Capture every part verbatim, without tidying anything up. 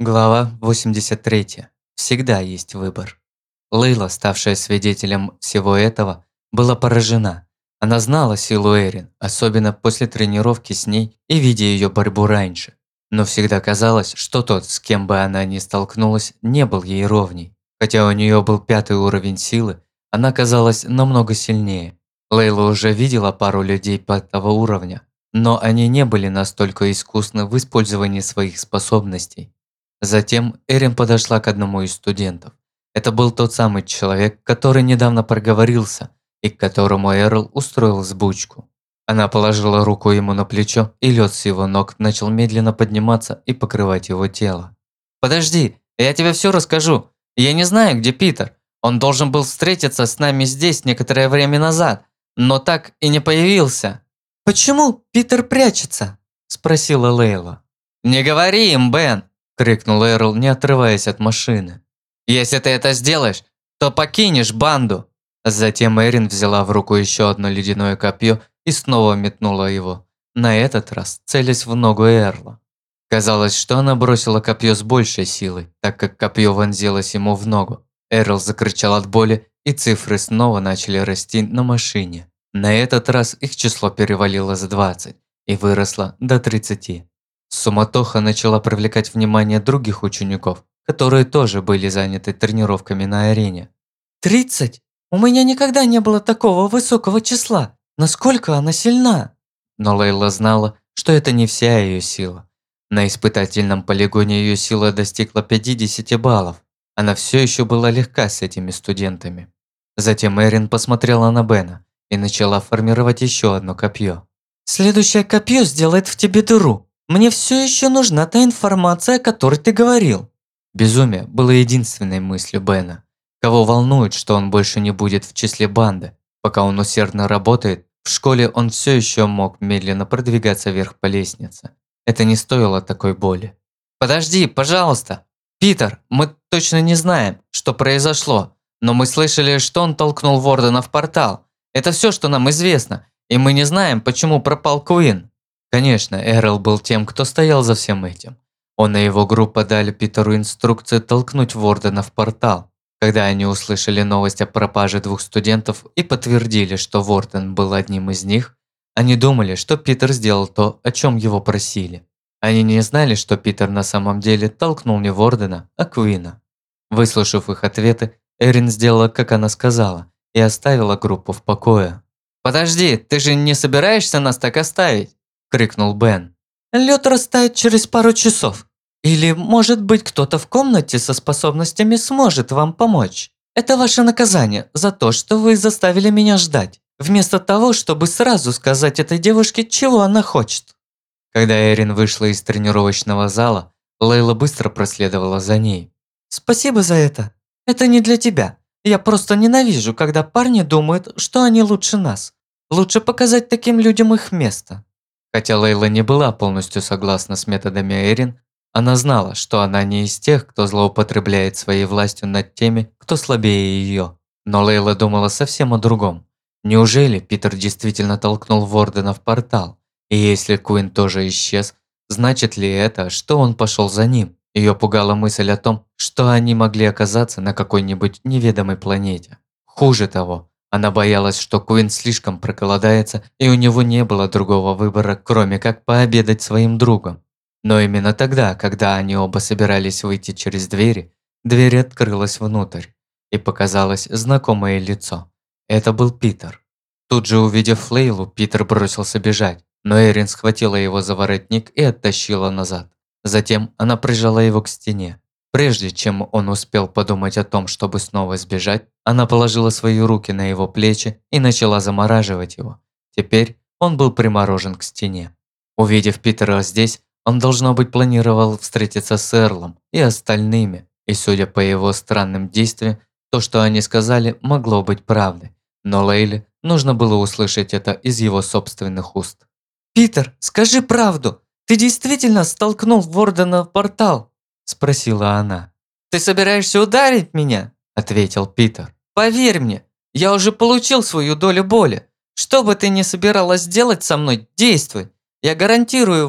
Глава восемьдесят три. Всегда есть выбор. Лейла, ставшая свидетелем всего этого, была поражена. Она знала силу Эрин, особенно после тренировки с ней и видя ее борьбу раньше. Но всегда казалось, что тот, с кем бы она ни столкнулась, не был ей ровней. Хотя у нее был пятый уровень силы, она казалась намного сильнее. Лейла уже видела пару людей пятого уровня, но они не были настолько искусны в использовании своих способностей. Затем Эрин подошла к одному из студентов. Это был тот самый человек, который недавно проговорился и к которому Эрл устроил сбучку. Она положила руку ему на плечо, и лед с его ног начал медленно подниматься и покрывать его тело. «Подожди, я тебе все расскажу. Я не знаю, где Питер. Он должен был встретиться с нами здесь некоторое время назад, но так и не появился». «Почему Питер прячется?» – спросила Лейла. «Не говори им, Бен!» – крикнул Эрл, не отрываясь от машины. «Если ты это сделаешь, то покинешь банду!» Затем Эрин взяла в руку еще одно ледяное копье и снова метнула его, на этот раз целясь в ногу Эрла. Казалось, что она бросила копье с большей силой, так как копье вонзилось ему в ногу. Эрл закричал от боли, и цифры снова начали расти на машине. На этот раз их число перевалило за двадцать и выросло до тридцати. Суматоха начала привлекать внимание других учеников, которые тоже были заняты тренировками на арене. «Тридцать? У меня никогда не было такого высокого числа. Насколько она сильна?» Но Лейла знала, что это не вся ее сила. На испытательном полигоне ее сила достигла пятидесяти баллов. Она все еще была легка с этими студентами. Затем Эрин посмотрела на Бена и начала формировать еще одно копье. «Следующее копье сделает в тебе дыру. Мне все еще нужна та информация, о которой ты говорил». Безумие было единственной мыслью Бена. Кого волнует, что он больше не будет в числе банды? Пока он усердно работает, в школе он все еще мог медленно продвигаться вверх по лестнице. Это не стоило такой боли. «Подожди, пожалуйста! Питер, мы точно не знаем, что произошло, но мы слышали, что он толкнул Вордена в портал. Это все, что нам известно, и мы не знаем, почему пропал Куин». Конечно, Эрл был тем, кто стоял за всем этим. Он и его группа дали Питеру инструкцию толкнуть Вордена в портал. Когда они услышали новость о пропаже двух студентов и подтвердили, что Ворден был одним из них, они думали, что Питер сделал то, о чем его просили. Они не знали, что Питер на самом деле толкнул не Вордена, а Куина. Выслушав их ответы, Эрин сделала, как она сказала, и оставила группу в покое. «Подожди, ты же не собираешься нас так оставить?» – крикнул Бен. «Лед растает через пару часов. Или, может быть, кто-то в комнате со способностями сможет вам помочь. Это ваше наказание за то, что вы заставили меня ждать, вместо того, чтобы сразу сказать этой девушке, чего она хочет». Когда Эрин вышла из тренировочного зала, Лейла быстро проследовала за ней. «Спасибо за это. Это не для тебя. Я просто ненавижу, когда парни думают, что они лучше нас. Лучше показать таким людям их место». Хотя Лейла не была полностью согласна с методами Эрин, она знала, что она не из тех, кто злоупотребляет своей властью над теми, кто слабее ее. Но Лейла думала совсем о другом. Неужели Питер действительно толкнул Вордена в портал? И если Куин тоже исчез, значит ли это, что он пошел за ним? Ее пугала мысль о том, что они могли оказаться на какой-нибудь неведомой планете. Хуже того, она боялась, что Куин слишком проголодается, и у него не было другого выбора, кроме как пообедать своим другом. Но именно тогда, когда они оба собирались выйти через двери, дверь открылась внутрь, и показалось знакомое лицо. Это был Питер. Тут же увидев Лейлу, Питер бросился бежать, но Эрин схватила его за воротник и оттащила назад. Затем она прижала его к стене. Прежде чем он успел подумать о том, чтобы снова сбежать, она положила свои руки на его плечи и начала замораживать его. Теперь он был приморожен к стене. Увидев Питера здесь, он, должно быть, планировал встретиться с Эрлом и остальными, и, судя по его странным действиям, то, что они сказали, могло быть правдой. Но Лейле нужно было услышать это из его собственных уст. «Питер, скажи правду! Ты действительно столкнул Вордена в портал?» – спросила она. «Ты собираешься ударить меня?» – ответил Питер. «Поверь мне, я уже получил свою долю боли. Что бы ты ни собиралась делать со мной, действуй. Я гарантирую вам,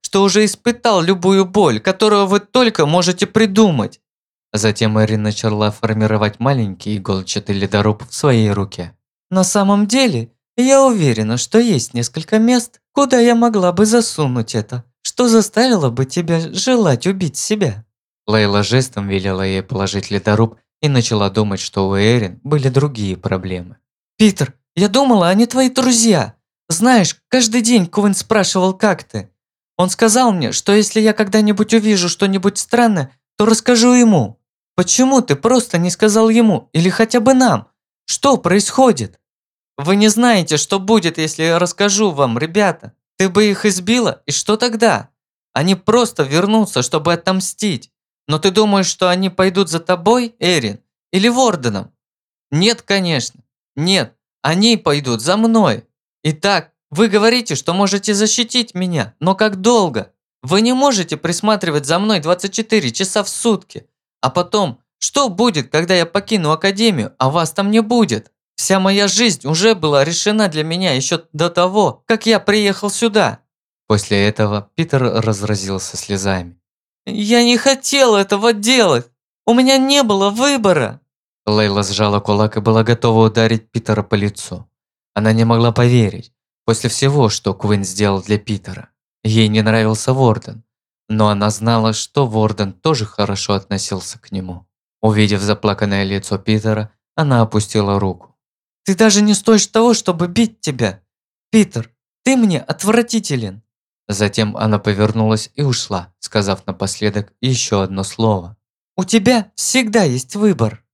что уже испытал любую боль, которую вы только можете придумать». Затем Эрин начала формировать маленький игольчатый ледоруб в своей руке. «На самом деле, я уверена, что есть несколько мест, куда я могла бы засунуть это, что заставило бы тебя желать убить себя». Лейла жестом велела ей положить ледоруб и начала думать, что у Эрин были другие проблемы. «Питер, я думала, они твои друзья. Знаешь, каждый день Квин спрашивал, как ты. Он сказал мне, что если я когда-нибудь увижу что-нибудь странное, то расскажу ему. Почему ты просто не сказал ему или хотя бы нам? Что происходит? Вы не знаете, что будет, если я расскажу вам, ребята. Ты бы их избила, и что тогда? Они просто вернутся, чтобы отомстить. Но ты думаешь, что они пойдут за тобой, Эрин, или Ворденом? Нет, конечно. Нет, они пойдут за мной. Итак, вы говорите, что можете защитить меня, но как долго? Вы не можете присматривать за мной двадцать четыре часа в сутки. А потом, что будет, когда я покину Академию, а вас там не будет? Вся моя жизнь уже была решена для меня еще до того, как я приехал сюда». После этого Питер разразился слезами. «Я не хотел этого делать! У меня не было выбора!» Лейла сжала кулак и была готова ударить Питера по лицу. Она не могла поверить, после всего, что Квин сделал для Питера. Ей не нравился Ворден, но она знала, что Ворден тоже хорошо относился к нему. Увидев заплаканное лицо Питера, она опустила руку. «Ты даже не стоишь того, чтобы бить тебя! Питер, ты мне отвратителен!» Затем она повернулась и ушла, сказав напоследок еще одно слово. «У тебя всегда есть выбор!»